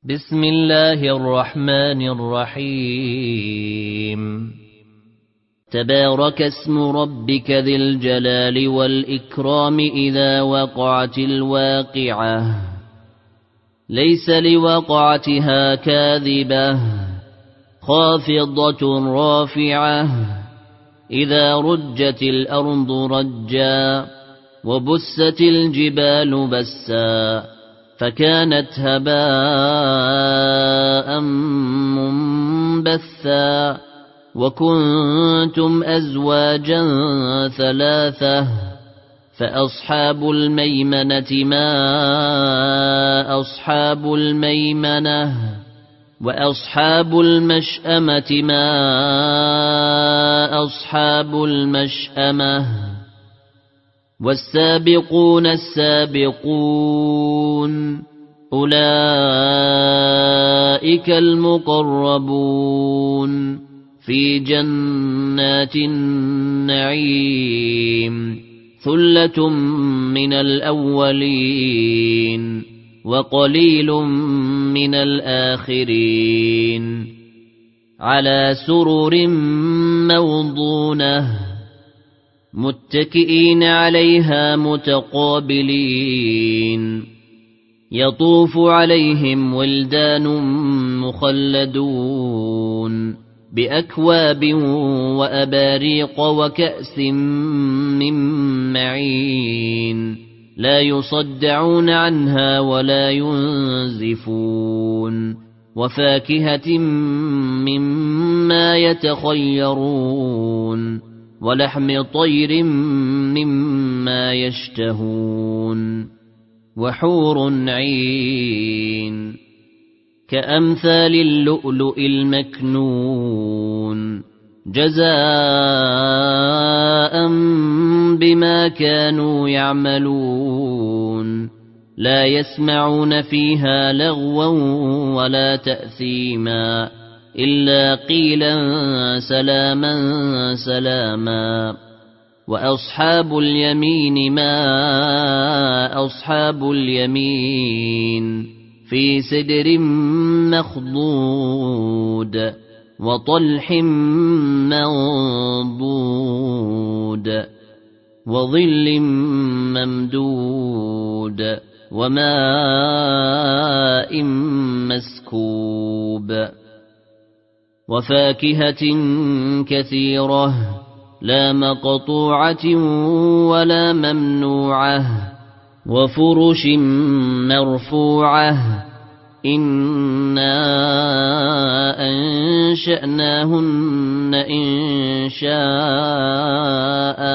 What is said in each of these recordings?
بسم الله الرحمن الرحيم تبارك اسم ربك ذي الجلال والإكرام إذا وقعت الواقعة ليس لوقعتها كاذبة خافضة رافعة إذا رجت الأرض رجا وبست الجبال بسا فكانت هباء منبثا وكنتم أزواجا ثلاثة فأصحاب الميمنة ما أصحاب الميمنة وأصحاب المشأمة ما أصحاب المشأمة والسابقون السابقون أولئك المقربون في جنات النعيم ثلة من الأولين وقليل من الآخرين على سرر موضونة متكئين عليها متقابلين يطوف عليهم ولدان مخلدون بأكواب وأباريق وكأس من معين لا يصدعون عنها ولا ينزفون وفاكهة مما يتخيرون ولحم طير مما يشتهون وحور عين كأمثال اللؤلؤ المكنون جزاء بما كانوا يعملون لا يسمعون فيها لغوا ولا تأثيما إلا قيلا سلاما سلاما وأصحاب اليمين ما أصحاب اليمين في سدر مخضود وطلح منضود وظل ممدود وماء مسكوب وفاكهة كثيرة لا مقطوعة ولا ممنوعة وفرش مرفوعة إنا أنشأناهن إنشاء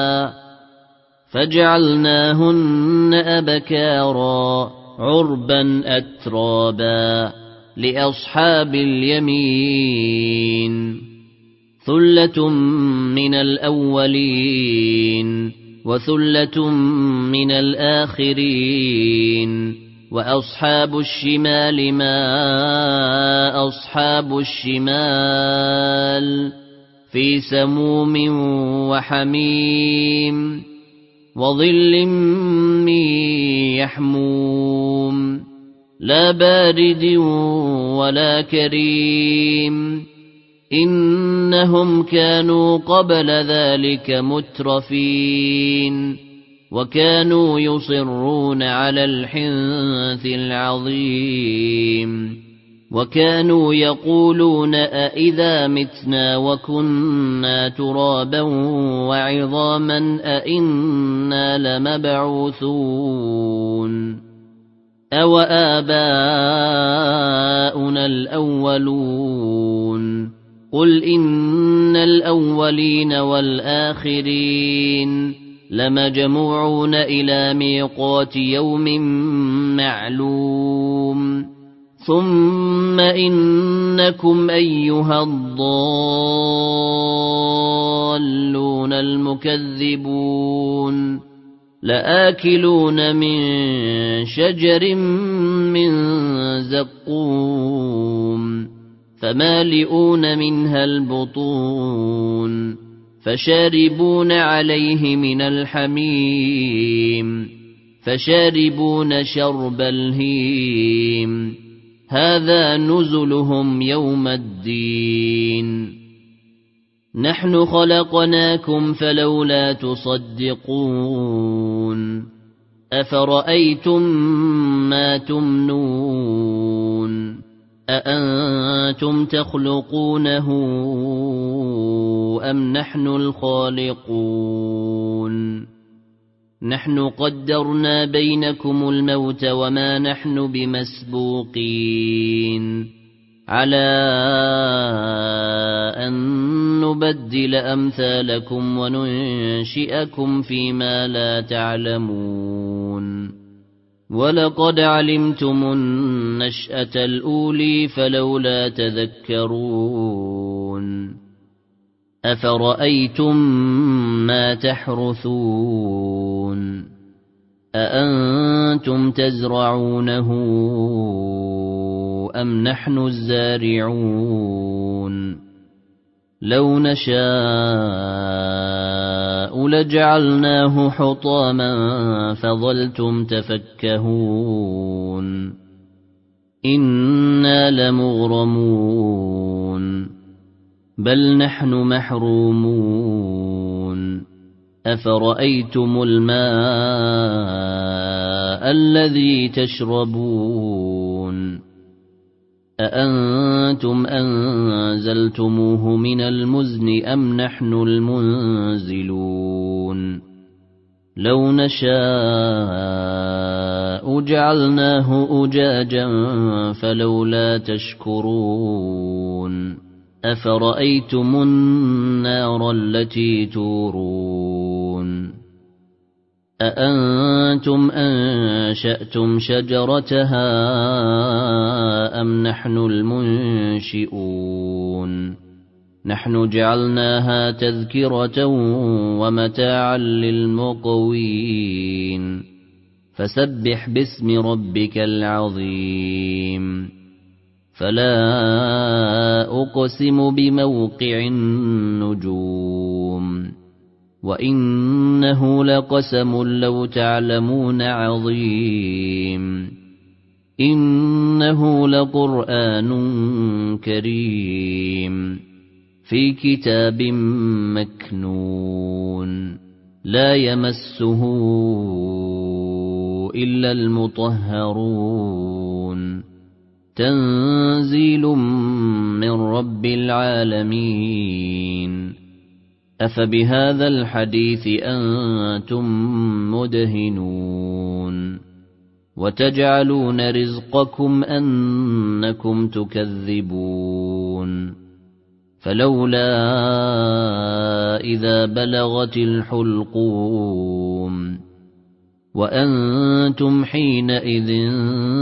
فجعلناهن أبكارا عربا أترابا لأصحاب اليمين ثلة من الأولين وثلة من الآخرين وأصحاب الشمال ما أصحاب الشمال في سموم وحميم وظل من يحموم لا بارد ولا كريم إنهم كانوا قبل ذلك مترفين وكانوا يصرون على الحنث العظيم وكانوا يقولون أئذا متنا وكنا ترابا وعظاما أئنا لمبعوثون أو آباؤنا الأولون قل إن الأولين والآخرين لمجموعون إلى ميقات يوم معلوم ثم إنكم أيها الضالون المكذبون لآكلون من شجر من زقوم فمالئون منها البطون فشاربون عليه من الحميم فشاربون شرب الهيم هذا نزلهم يوم الدين نحن خلقناكم فلولا تصدقون أفرأيتم ما تمنون أأنتم تخلقونه أم نحن الخالقون نحن قدرنا بينكم الموت وما نحن بمسبوقين على أن نبدل أمثالكم وننشئكم فيما لا تعلمون ولقد علمتم النشأة الأولي فلولا تذكرون أفرأيتم ما تحرثون أأنتم تزرعونه أم نحن الزارعون لو نشاء لجعلناه حطاما فظلتم تفكهون إنا لمغرمون بل نحن محرومون أفرأيتم الماء الذي تشربون أأنتم أنزلتموه من المزن أم نحن المنزلون لو نشاء جعلناه أجاجا فلولا تشكرون أفرأيتم النار التي تورون أأنتم أنشأتم شجرتها أم نحن المنشئون نحن جعلناها تذكرة ومتاعا للمقوين فسبح باسم ربك العظيم فلا أقسم بموقع النجوم وإنه لقسم لو تعلمون عظيم إنه لقرآن كريم في كتاب مكنون لا يمسه إلا المطهرون تنزيل من رب العالمين أفبهذا الحديث أنتم مدهنون وتجعلون رزقكم أنكم تكذبون فلولا إذا بلغت الحلقوم وأنتم حينئذ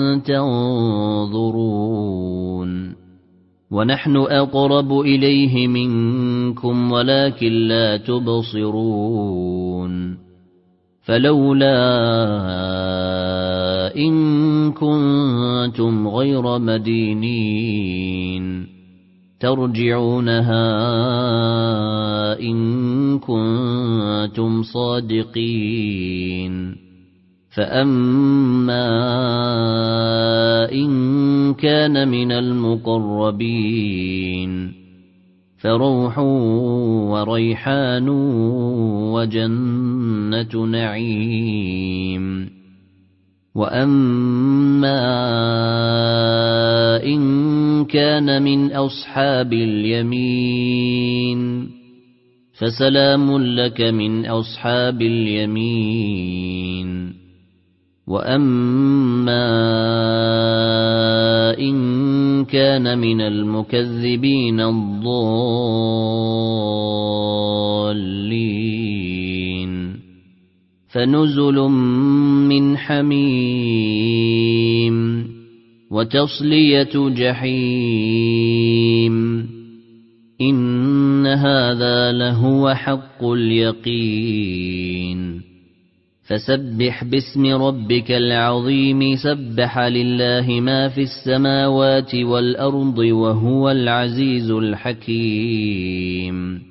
تنظرون ونحن أقرب إليه منكم ولكن لا تبصرون فلولا إن كنتم غير مدينين ترجعونها إن كنتم صادقين فأما إن كان من المقربين فروح وريحان وجنة نعيم وأما إن كان من أصحاب اليمين فسلام لك من أصحاب اليمين وأما إن كان من المكذبين الضالين فنزل من حميم وتصلية جحيم إن هذا لهو حق اليقين فسبح باسم ربك العظيم سبح لله ما في السماوات والأرض وهو العزيز الحكيم